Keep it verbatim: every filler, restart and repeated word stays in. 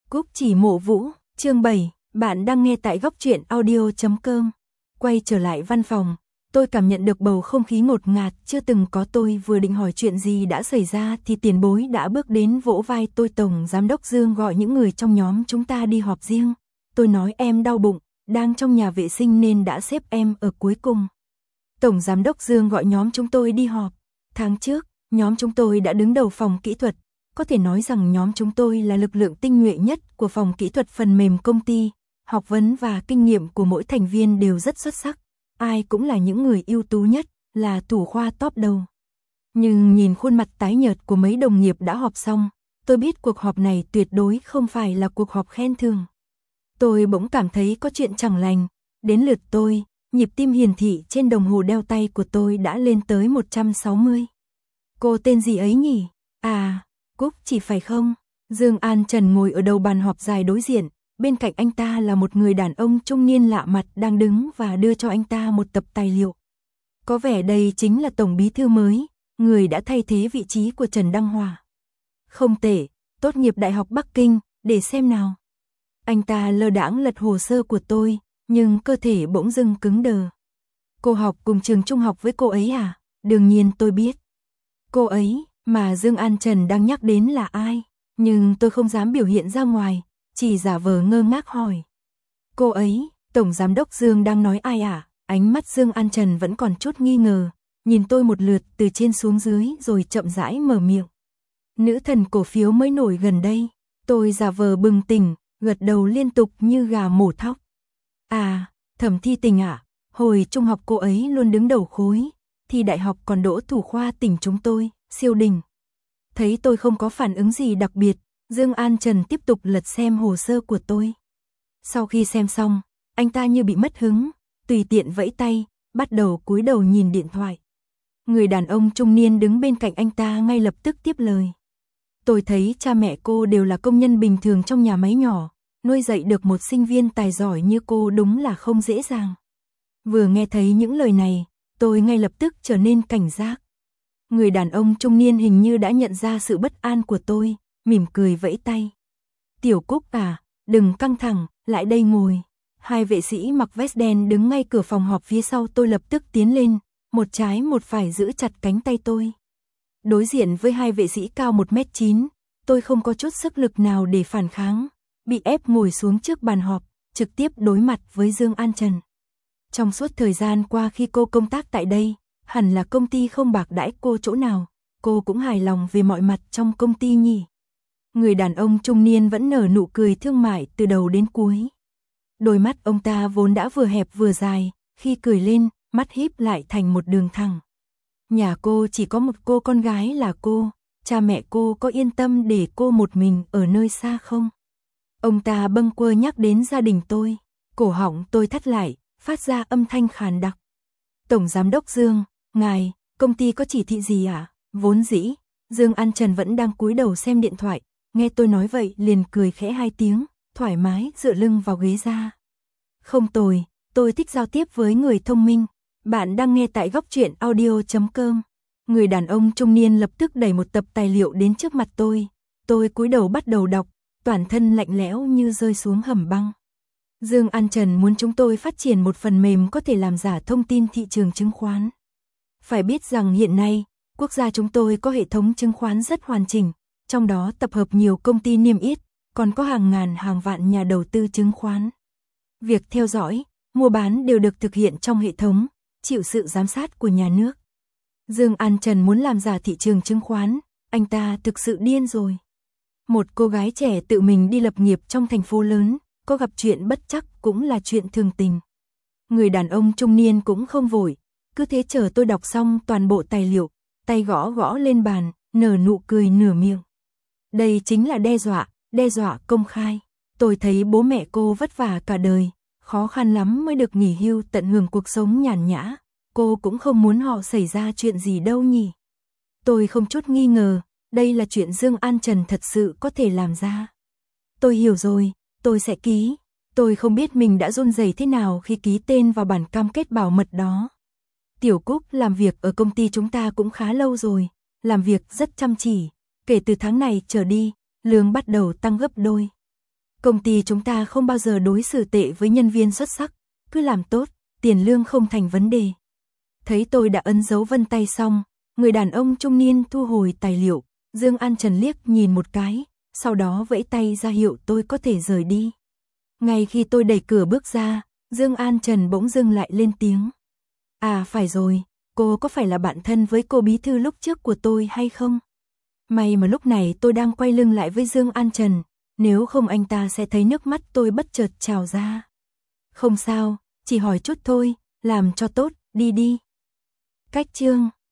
Cúc Chỉ Mộ Vũ, chương bảy, bạn đang nghe tại góc truyện audio chấm com. Quay trở lại văn phòng, tôi cảm nhận được bầu không khí ngột ngạt chưa từng có. Tôi vừa định hỏi chuyện gì đã xảy ra thì tiền bối đã bước đến vỗ vai tôi. Tổng giám đốc Dương gọi những người trong nhóm chúng ta đi họp riêng. Tôi nói em đau bụng, đang trong nhà vệ sinh nên đã xếp em ở cuối cùng. Tổng giám đốc Dương gọi nhóm chúng tôi đi họp. Tháng trước, nhóm chúng tôi đã đứng đầu phòng kỹ thuật. Có thể nói rằng nhóm chúng tôi là lực lượng tinh nhuệ nhất của phòng kỹ thuật phần mềm công ty. Học vấn và kinh nghiệm của mỗi thành viên đều rất xuất sắc. Ai cũng là những người ưu tú nhất, là thủ khoa top đầu. Nhưng nhìn khuôn mặt tái nhợt của mấy đồng nghiệp đã họp xong, tôi biết cuộc họp này tuyệt đối không phải là cuộc họp khen thưởng. Tôi bỗng cảm thấy có chuyện chẳng lành. Đến lượt tôi, nhịp tim hiển thị trên đồng hồ đeo tay của tôi đã lên tới một trăm sáu mươi. Cô tên gì ấy nhỉ? À, Cúc Chỉ phải không? Dương An Trần ngồi ở đầu bàn họp dài đối diện, bên cạnh anh ta là một người đàn ông trung niên lạ mặt đang đứng và đưa cho anh ta một tập tài liệu. Có vẻ đây chính là tổng bí thư mới, người đã thay thế vị trí của Trần Đăng Hòa. Không tệ, tốt nghiệp Đại học Bắc Kinh, để xem nào. Anh ta lơ đãng lật hồ sơ của tôi, nhưng cơ thể bỗng dưng cứng đờ. Cô học cùng trường trung học với cô ấy à? Đương nhiên tôi biết. Cô ấy mà Dương An Trần đang nhắc đến là ai? Nhưng tôi không dám biểu hiện ra ngoài, chỉ giả vờ ngơ ngác hỏi. Cô ấy, Tổng Giám đốc Dương đang nói ai à? Ánh mắt Dương An Trần vẫn còn chút nghi ngờ, nhìn tôi một lượt từ trên xuống dưới rồi chậm rãi mở miệng. Nữ thần cổ phiếu mới nổi gần đây. Tôi giả vờ bừng tỉnh, gật đầu liên tục như gà mổ thóc. À, Thẩm Thi Tình ạ, à, hồi trung học cô ấy luôn đứng đầu khối, thì đại học còn đỗ thủ khoa tỉnh chúng tôi, siêu đỉnh. Thấy tôi không có phản ứng gì đặc biệt, Dương An Trần tiếp tục lật xem hồ sơ của tôi. Sau khi xem xong, anh ta như bị mất hứng, tùy tiện vẫy tay, bắt đầu cúi đầu nhìn điện thoại. Người đàn ông trung niên đứng bên cạnh anh ta ngay lập tức tiếp lời. Tôi thấy cha mẹ cô đều là công nhân bình thường trong nhà máy nhỏ, nuôi dạy được một sinh viên tài giỏi như cô đúng là không dễ dàng. Vừa nghe thấy những lời này, tôi ngay lập tức trở nên cảnh giác. Người đàn ông trung niên hình như đã nhận ra sự bất an của tôi, mỉm cười vẫy tay. Tiểu Cúc à, đừng căng thẳng, lại đây ngồi. Hai vệ sĩ mặc vest đen đứng ngay cửa phòng họp phía sau tôi lập tức tiến lên, một trái một phải giữ chặt cánh tay tôi. Đối diện với hai vệ sĩ cao một mét chín, tôi không có chút sức lực nào để phản kháng, bị ép ngồi xuống trước bàn họp, trực tiếp đối mặt với Dương An Trần. Trong suốt thời gian qua khi cô công tác tại đây, hẳn là công ty không bạc đãi cô chỗ nào, cô cũng hài lòng về mọi mặt trong công ty nhỉ. Người đàn ông trung niên vẫn nở nụ cười thương mại từ đầu đến cuối. Đôi mắt ông ta vốn đã vừa hẹp vừa dài, khi cười lên, mắt híp lại thành một đường thẳng. Nhà cô chỉ có một cô con gái là cô, cha mẹ cô có yên tâm để cô một mình ở nơi xa không? Ông ta bâng quơ nhắc đến gia đình tôi, cổ họng tôi thắt lại, phát ra âm thanh khàn đặc. Tổng Giám đốc Dương, ngài, công ty có chỉ thị gì ạ? À? Vốn dĩ, Dương An Trần vẫn đang cúi đầu xem điện thoại, nghe tôi nói vậy liền cười khẽ hai tiếng, thoải mái dựa lưng vào ghế ra. Không tồi, tôi thích giao tiếp với người thông minh. Bạn đang nghe tại góc truyện audio chấm com. Người đàn ông trung niên lập tức đẩy một tập tài liệu đến trước mặt tôi. Tôi cúi đầu bắt đầu đọc, toàn thân lạnh lẽo như rơi xuống hầm băng. Dương An Trần muốn chúng tôi phát triển một phần mềm có thể làm giả thông tin thị trường chứng khoán. Phải biết rằng hiện nay, quốc gia chúng tôi có hệ thống chứng khoán rất hoàn chỉnh, trong đó tập hợp nhiều công ty niêm yết, còn có hàng ngàn hàng vạn nhà đầu tư chứng khoán. Việc theo dõi, mua bán đều được thực hiện trong hệ thống, chịu sự giám sát của nhà nước. Dương An Trần muốn làm giả thị trường chứng khoán, anh ta thực sự điên rồi. Một cô gái trẻ tự mình đi lập nghiệp trong thành phố lớn, có gặp chuyện bất trắc cũng là chuyện thường tình. Người đàn ông trung niên cũng không vội, cứ thế chờ tôi đọc xong toàn bộ tài liệu, tay gõ gõ lên bàn, nở nụ cười nửa miệng. Đây chính là đe dọa, đe dọa công khai. Tôi thấy bố mẹ cô vất vả cả đời, khó khăn lắm mới được nghỉ hưu tận hưởng cuộc sống nhàn nhã. Cô cũng không muốn họ xảy ra chuyện gì đâu nhỉ. Tôi không chút nghi ngờ, đây là chuyện Dương An Trần thật sự có thể làm ra. Tôi hiểu rồi, tôi sẽ ký. Tôi không biết mình đã run rẩy thế nào khi ký tên vào bản cam kết bảo mật đó. Tiểu Cúc làm việc ở công ty chúng ta cũng khá lâu rồi, làm việc rất chăm chỉ. Kể từ tháng này trở đi, lương bắt đầu tăng gấp đôi. Công ty chúng ta không bao giờ đối xử tệ với nhân viên xuất sắc, cứ làm tốt, tiền lương không thành vấn đề. Thấy tôi đã ấn dấu vân tay xong, người đàn ông trung niên thu hồi tài liệu, Dương An Trần liếc nhìn một cái, sau đó vẫy tay ra hiệu tôi có thể rời đi. Ngay khi tôi đẩy cửa bước ra, Dương An Trần bỗng dưng lại lên tiếng. À phải rồi, cô có phải là bạn thân với cô bí thư lúc trước của tôi hay không? May mà lúc này tôi đang quay lưng lại với Dương An Trần, nếu không anh ta sẽ thấy nước mắt tôi bất chợt trào ra. Không sao, chỉ hỏi chút thôi, làm cho tốt, đi đi. Cách chương